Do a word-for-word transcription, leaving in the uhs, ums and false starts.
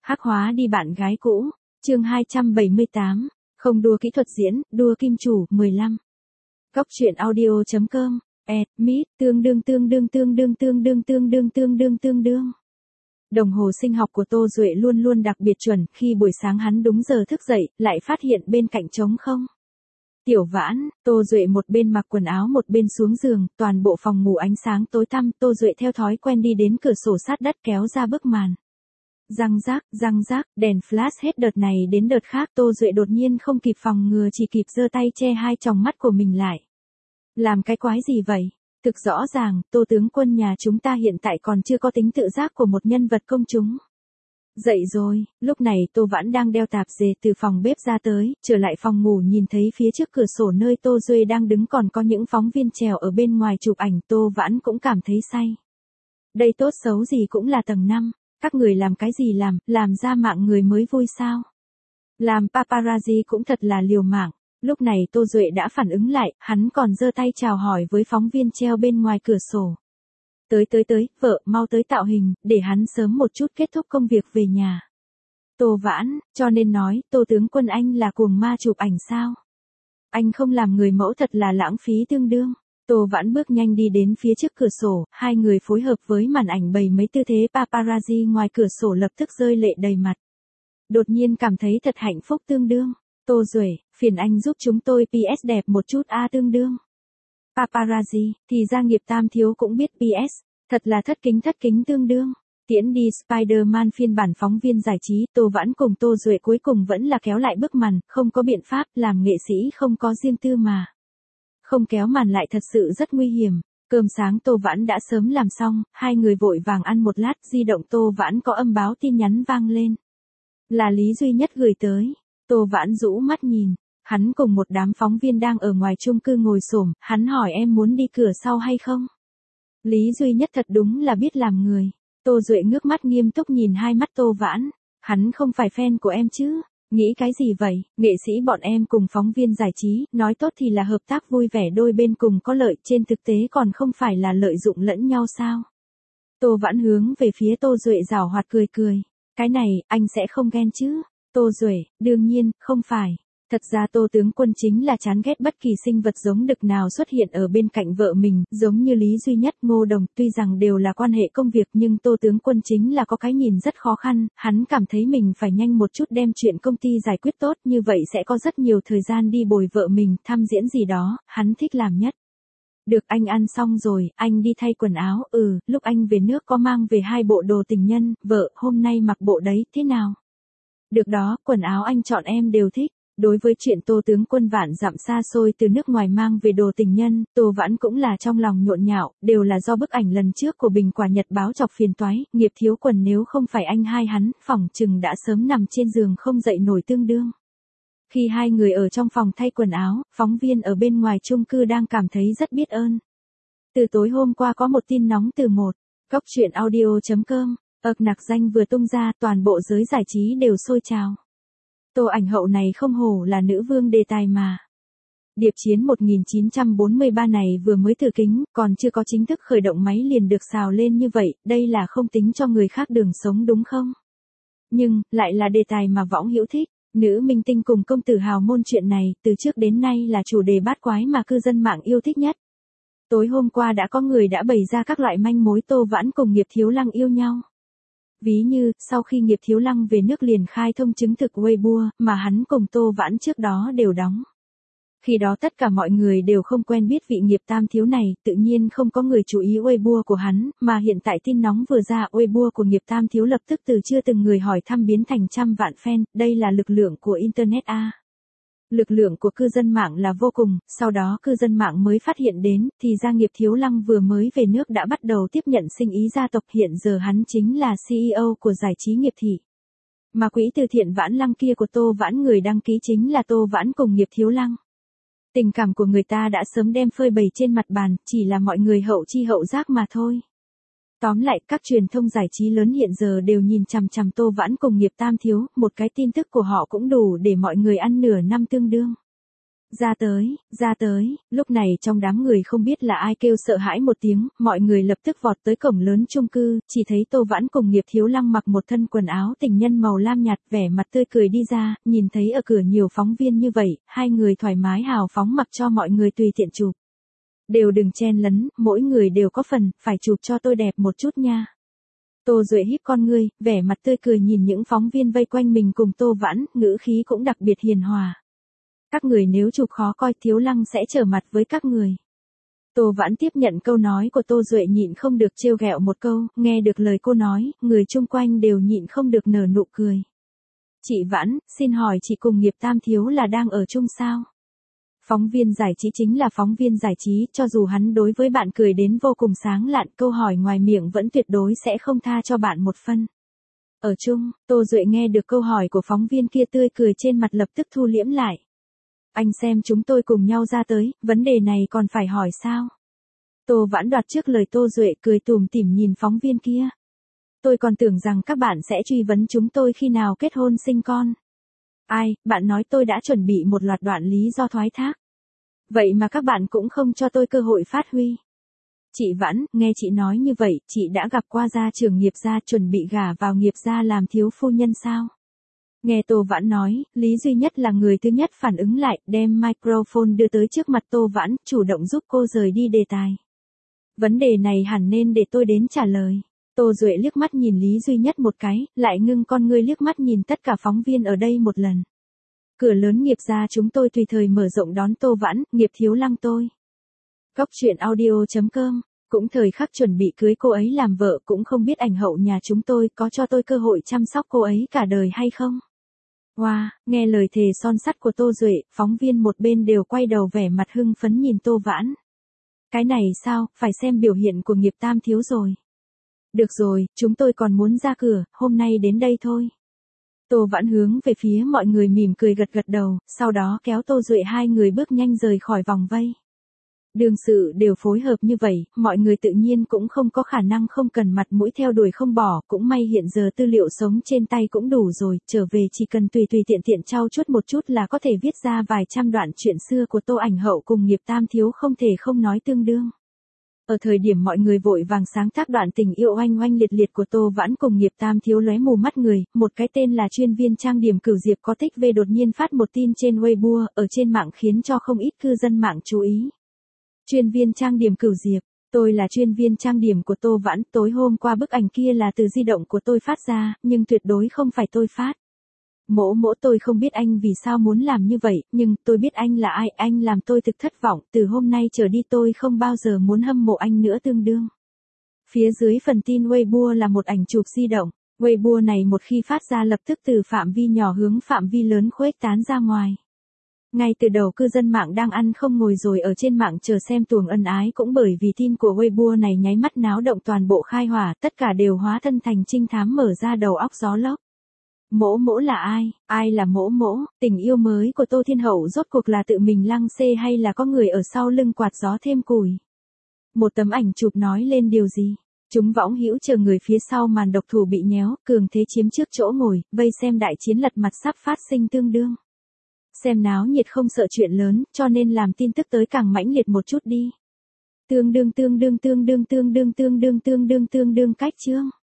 Hắc hóa đi bạn gái cũ, chương hai trăm bảy mươi tám, không đua kỹ thuật diễn, đua kim chủ, mười lăm. Góc truyện audio.com, ad, mít, tương đương tương đương tương đương tương đương tương đương tương đương tương đương. Đồng hồ sinh học của Tô Duệ luôn luôn đặc biệt chuẩn, khi buổi sáng hắn đúng giờ thức dậy, lại phát hiện bên cạnh trống không. Tiểu Vãn, Tô Duệ một bên mặc quần áo một bên xuống giường, toàn bộ phòng ngủ ánh sáng tối tăm, Tô Duệ theo thói quen đi đến cửa sổ sát đất kéo ra bức màn. Răng rác, răng rác, đèn flash hết đợt này đến đợt khác, Tô Duệ đột nhiên không kịp phòng ngừa, chỉ kịp giơ tay che hai tròng mắt của mình lại. Làm cái quái gì vậy? Thực rõ ràng, Tô tướng quân nhà chúng ta hiện tại còn chưa có tính tự giác của một nhân vật công chúng. Dậy rồi, lúc này Tô Vãn đang đeo tạp dề từ phòng bếp ra tới, trở lại phòng ngủ nhìn thấy phía trước cửa sổ nơi Tô Duệ đang đứng còn có những phóng viên trèo ở bên ngoài chụp ảnh, Tô Vãn cũng cảm thấy say. Đây tốt xấu gì cũng là tầng năm, các người làm cái gì làm, làm ra mạng người mới vui sao? Làm paparazzi cũng thật là liều mạng. Lúc này Tô Duệ đã phản ứng lại, hắn còn giơ tay chào hỏi với phóng viên treo bên ngoài cửa sổ. Tới tới tới, vợ, mau tới tạo hình, để hắn sớm một chút kết thúc công việc về nhà. Tô Vãn, cho nên nói, Tô tướng quân anh là cuồng ma chụp ảnh sao? Anh không làm người mẫu thật là lãng phí tương đương. Tô Vãn bước nhanh đi đến phía trước cửa sổ, hai người phối hợp với màn ảnh bày mấy tư thế paparazzi ngoài cửa sổ lập tức rơi lệ đầy mặt. Đột nhiên cảm thấy thật hạnh phúc tương đương. Tô Duệ, phiền anh giúp chúng tôi pê ét đẹp một chút a tương đương. Paparazzi, thì ra nghiệp tam thiếu cũng biết pê ét, thật là thất kính thất kính tương đương. Tiễn đi Spider-Man phiên bản phóng viên giải trí, Tô Vãn cùng Tô Duệ cuối cùng vẫn là kéo lại bức màn, không có biện pháp, làm nghệ sĩ không có riêng tư mà. Không kéo màn lại thật sự rất nguy hiểm. Cơm sáng Tô Vãn đã sớm làm xong, hai người vội vàng ăn một lát, di động Tô Vãn có âm báo tin nhắn vang lên. Là Lý Duy Nhất gửi tới. Tô Vãn rũ mắt nhìn, hắn cùng một đám phóng viên đang ở ngoài chung cư ngồi xổm, hắn hỏi em muốn đi cửa sau hay không? Lý Duy Nhất thật đúng là biết làm người. Tô Duệ ngước mắt nghiêm túc nhìn hai mắt Tô Vãn, hắn không phải fan của em chứ? Nghĩ cái gì vậy? Nghệ sĩ bọn em cùng phóng viên giải trí, nói tốt thì là hợp tác vui vẻ đôi bên cùng có lợi, trên thực tế còn không phải là lợi dụng lẫn nhau sao? Tô Vãn hướng về phía Tô Duệ giảo hoạt cười cười. Cái này, anh sẽ không ghen chứ? Tô Duệ, đương nhiên, không phải. Thật ra Tô tướng quân chính là chán ghét bất kỳ sinh vật giống đực nào xuất hiện ở bên cạnh vợ mình, giống như Lý Duy Nhất, Ngô Đồng, tuy rằng đều là quan hệ công việc nhưng Tô tướng quân chính là có cái nhìn rất khó khăn, hắn cảm thấy mình phải nhanh một chút đem chuyện công ty giải quyết tốt, như vậy sẽ có rất nhiều thời gian đi bồi vợ mình, thăm diễn gì đó, hắn thích làm nhất. Được, anh ăn xong rồi, anh đi thay quần áo, ừ, lúc anh về nước có mang về hai bộ đồ tình nhân, vợ, hôm nay mặc bộ đấy, thế nào? Được đó, quần áo anh chọn em đều thích. Đối với chuyện Tô tướng quân vạn dặm xa xôi từ nước ngoài mang về đồ tình nhân, Tô Vãn cũng là trong lòng nhộn nhạo, đều là do bức ảnh lần trước của Bình Quả Nhật báo chọc phiền toái, nghiệp thiếu quần nếu không phải anh hai hắn, phỏng chừng đã sớm nằm trên giường không dậy nổi tương đương. Khi hai người ở trong phòng thay quần áo, phóng viên ở bên ngoài chung cư đang cảm thấy rất biết ơn. Từ tối hôm qua có một tin nóng từ một, góc truyện audio.com, ợc nặc danh vừa tung ra, toàn bộ giới giải trí đều sôi trào. Tô ảnh hậu này không hổ là nữ vương đề tài mà. Điệp chiến một nghìn chín trăm bốn mươi ba này vừa mới thử kính, còn chưa có chính thức khởi động máy liền được xào lên như vậy, đây là không tính cho người khác đường sống đúng không? Nhưng, lại là đề tài mà võng hữu thích, nữ minh tinh cùng công tử hào môn chuyện này, từ trước đến nay là chủ đề bát quái mà cư dân mạng yêu thích nhất. Tối hôm qua đã có người đã bày ra các loại manh mối Tô Vãn cùng Nghiệp Thiếu Lăng yêu nhau. Ví như, sau khi Nghiệp Thiếu Lăng về nước liền khai thông chứng thực Weibo, mà hắn cùng Tô Vãn trước đó đều đóng. Khi đó tất cả mọi người đều không quen biết vị Nghiệp tam thiếu này, tự nhiên không có người chú ý Weibo của hắn, mà hiện tại tin nóng vừa ra, Weibo của Nghiệp tam thiếu lập tức từ chưa từng người hỏi thăm biến thành trăm vạn fan, đây là lực lượng của Internet a. Lực lượng của cư dân mạng là vô cùng, sau đó cư dân mạng mới phát hiện đến, thì ra Nghiệp Thiếu Lăng vừa mới về nước đã bắt đầu tiếp nhận sinh ý gia tộc, hiện giờ hắn chính là xê e ô của giải trí Nghiệp Thị. Mà quỹ từ thiện Vãn Lăng kia của Tô Vãn người đăng ký chính là Tô Vãn cùng Nghiệp Thiếu Lăng. Tình cảm của người ta đã sớm đem phơi bày trên mặt bàn, chỉ là mọi người hậu chi hậu giác mà thôi. Tóm lại, các truyền thông giải trí lớn hiện giờ đều nhìn chằm chằm Tô Vãn cùng Nghiệp tam thiếu, một cái tin tức của họ cũng đủ để mọi người ăn nửa năm tương đương. Ra tới, ra tới, lúc này trong đám người không biết là ai kêu sợ hãi một tiếng, mọi người lập tức vọt tới cổng lớn chung cư, chỉ thấy Tô Vãn cùng Nghiệp Thiếu Lăng mặc một thân quần áo tình nhân màu lam nhạt, vẻ mặt tươi cười đi ra, nhìn thấy ở cửa nhiều phóng viên như vậy, hai người thoải mái hào phóng mặc cho mọi người tùy tiện chụp. Đều đừng chen lấn, mỗi người đều có phần, phải chụp cho tôi đẹp một chút nha. Tô Duệ híp con ngươi, vẻ mặt tươi cười nhìn những phóng viên vây quanh mình cùng Tô Vãn, ngữ khí cũng đặc biệt hiền hòa. Các người nếu chụp khó coi Thiếu Lăng sẽ trở mặt với các người. Tô Vãn tiếp nhận câu nói của Tô Duệ nhịn không được trêu ghẹo một câu, nghe được lời cô nói, người chung quanh đều nhịn không được nở nụ cười. Chị Vãn, xin hỏi chị cùng Nghiệp Tam Thiếu là đang ở chung sao? Phóng viên giải trí chính là phóng viên giải trí, cho dù hắn đối với bạn cười đến vô cùng sáng lạn, câu hỏi ngoài miệng vẫn tuyệt đối sẽ không tha cho bạn một phân. Ở chung, Tô Duệ nghe được câu hỏi của phóng viên kia tươi cười trên mặt lập tức thu liễm lại. Anh xem chúng tôi cùng nhau ra tới, vấn đề này còn phải hỏi sao? Tô Vãn đoạt trước lời Tô Duệ cười tủm tỉm nhìn phóng viên kia. Tôi còn tưởng rằng các bạn sẽ truy vấn chúng tôi khi nào kết hôn sinh con. Ai, bạn nói tôi đã chuẩn bị một loạt đoạn lý do thoái thác. Vậy mà các bạn cũng không cho tôi cơ hội phát huy. Chị Vãn, nghe chị nói như vậy, chị đã gặp qua gia trưởng Nghiệp gia chuẩn bị gả vào Nghiệp gia làm thiếu phu nhân sao? Nghe Tô Vãn nói, Lý Duy Nhất là người thứ nhất phản ứng lại, đem microphone đưa tới trước mặt Tô Vãn, chủ động giúp cô rời đi đề tài. Vấn đề này hẳn nên để tôi đến trả lời. Tô Duệ liếc mắt nhìn Lý Duy Nhất một cái, lại ngưng con ngươi liếc mắt nhìn tất cả phóng viên ở đây một lần. Cửa lớn Nghiệp gia chúng tôi tùy thời mở rộng đón Tô Vãn, Nghiệp Thiếu Lăng tôi. Cóc truyện audio chấm com, cũng thời khắc chuẩn bị cưới cô ấy làm vợ, cũng không biết ảnh hậu nhà chúng tôi có cho tôi cơ hội chăm sóc cô ấy cả đời hay không. Wow, nghe lời thề son sắt của Tô Duệ, phóng viên một bên đều quay đầu vẻ mặt hưng phấn nhìn Tô Vãn. Cái này sao, phải xem biểu hiện của Nghiệp Tam Thiếu rồi. Được rồi, chúng tôi còn muốn ra cửa, hôm nay đến đây thôi. Tô Vãn hướng về phía mọi người mỉm cười gật gật đầu, sau đó kéo Tô Duệ hai người bước nhanh rời khỏi vòng vây. Đương sự đều phối hợp như vậy, mọi người tự nhiên cũng không có khả năng không cần mặt mũi theo đuổi không bỏ, cũng may hiện giờ tư liệu sống trên tay cũng đủ rồi, trở về chỉ cần tùy tùy tiện tiện trau chuốt một chút là có thể viết ra vài trăm đoạn chuyện xưa của Tô ảnh hậu cùng Nghiệp Tam Thiếu không thể không nói tương đương. Ở thời điểm mọi người vội vàng sáng tác đoạn tình yêu oanh oanh liệt liệt của Tô Vãn cùng Nghiệp Tam Thiếu lóe mù mắt người, một cái tên là chuyên viên trang điểm Cửu Diệp có tích về đột nhiên phát một tin trên Weibo, ở trên mạng khiến cho không ít cư dân mạng chú ý. Chuyên viên trang điểm Cửu Diệp, tôi là chuyên viên trang điểm của Tô Vãn, tối hôm qua bức ảnh kia là từ di động của tôi phát ra, nhưng tuyệt đối không phải tôi phát. Mỗ mỗ tôi không biết anh vì sao muốn làm như vậy, nhưng tôi biết anh là ai, anh làm tôi thực thất vọng, từ hôm nay trở đi tôi không bao giờ muốn hâm mộ anh nữa tương đương. Phía dưới phần tin Weibo là một ảnh chụp di động, Weibo này một khi phát ra lập tức từ phạm vi nhỏ hướng phạm vi lớn khuếch tán ra ngoài. Ngay từ đầu cư dân mạng đang ăn không ngồi rồi ở trên mạng chờ xem tuồng ân ái cũng bởi vì tin của Weibo này nháy mắt náo động toàn bộ khai hỏa, tất cả đều hóa thân thành trinh thám mở ra đầu óc gió lốc. Mỗ mỗ là ai? Ai là mỗ mỗ? Tình yêu mới của Tô Thiên Hậu rốt cuộc là tự mình lăng xê hay là có người ở sau lưng quạt gió thêm củi? Một tấm ảnh chụp nói lên điều gì? Chúng võng hữu chờ người phía sau màn độc thủ bị nhéo, cường thế chiếm trước chỗ ngồi, vây xem đại chiến lật mặt sắp phát sinh tương đương. Xem náo nhiệt không sợ chuyện lớn, cho nên làm tin tức tới càng mãnh liệt một chút đi. Tương đương tương đương tương đương tương đương tương đương tương đương tương đương cách chương.